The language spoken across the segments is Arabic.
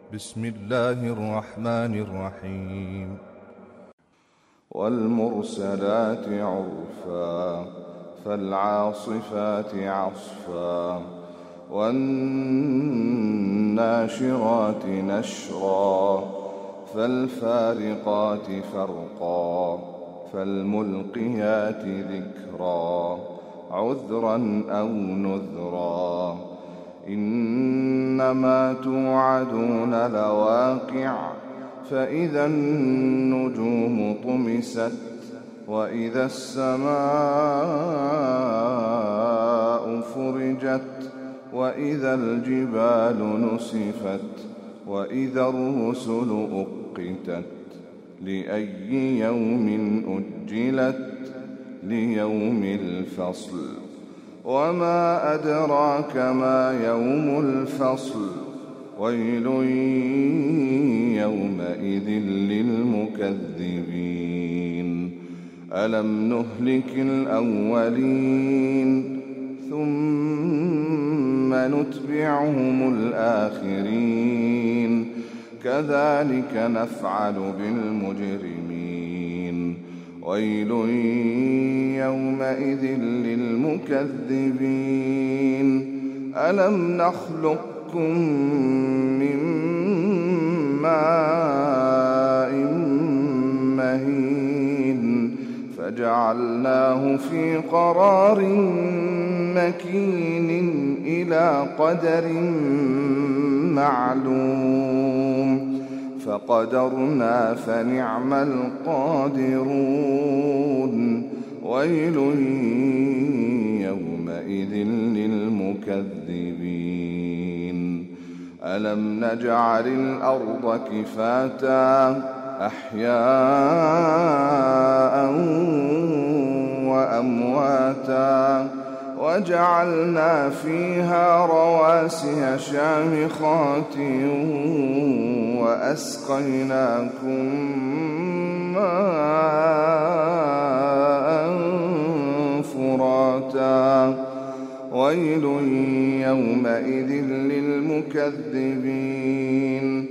بسم الله الرحمن الرحيم. والمرسلات عرفا فالعاصفات عصفا والناشرات نشرا فالفارقات فرقا فالملقيات ذكرا عذرا أو نذرا إنما توعدون لواقع فإذا النجوم طمست وإذا السماء فرجت وإذا الجبال نسفت وإذا الرسل أقتت لأي يوم أجلت ليوم الفصل وما أدراك ما يوم الفصل ويل يومئذ للمكذبين ألم نهلك الأولين ثم نتبعهم الآخرين كذلك نفعل بالمجرمين ويل يومئذ للمكذبين ألم نخلقكم من ماء مهين فجعلناه في قرار مكين إلى قدر معلوم فقدرنا فنعم القادرون ويل يومئذ للمكذبين ألم نجعل الأرض كفاتا أحياء وأمواتا وجعلنا فيها رواسي شامخات وأسقيناكم ماء فراتا ويل يومئذ للمكذبين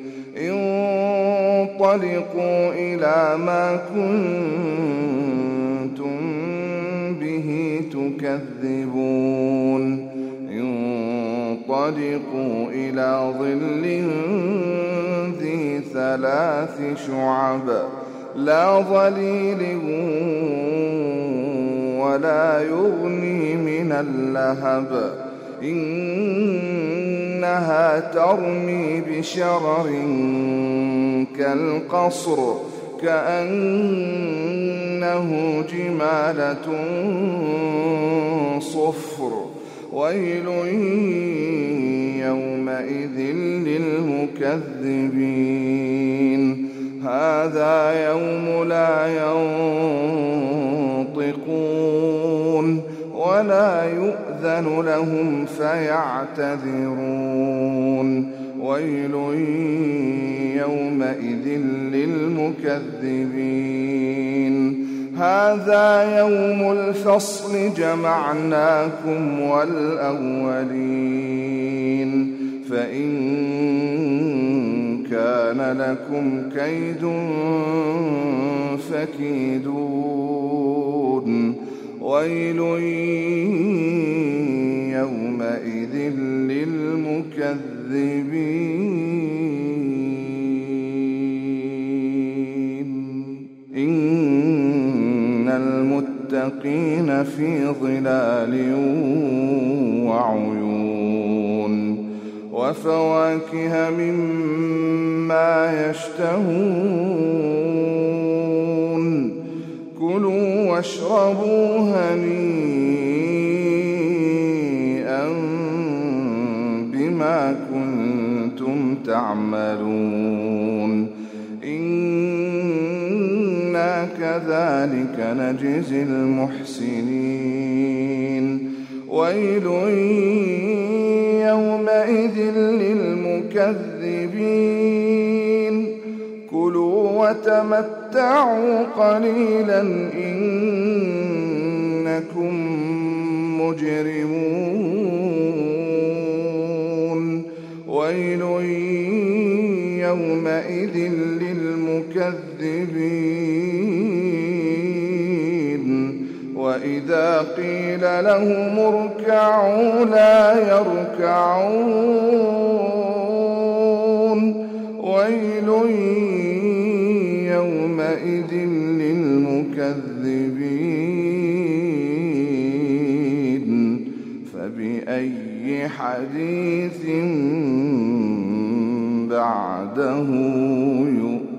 انطلقوا إلى ما كنتم به تكذبون انطلقوا إلى ظل ذي ثلاث شعب لا ظليل ولا يغني من اللهب إنها ترمي بشرر كالقصر كأنه جمالة صفر ويل يومئذ للمكذبين هذا يوم لا ينطقون ولا يؤذن لهم فيعتذرون ويل يومئذ للمكذبين هذا يوم الفصل جمعناكم والأولين فإن كان لكم كيد فكيدون ويل يومئذ للمكذبين إن المتقين في ظلال وعيون وفواكه مما يشتهون كلوا واشربوا هنيئا بما كنتم تعملون إنا كذلك نجزي المحسنين ويل يومئذ للمكذبين كلوا وتمتعوا قليلا إنكم مجرمون ويل يومئذ للمكذبين وإذا قيل لهم اركعوا لا يركعون ويل يومئذ للمكذبين فبأي حديث بعده يؤمنون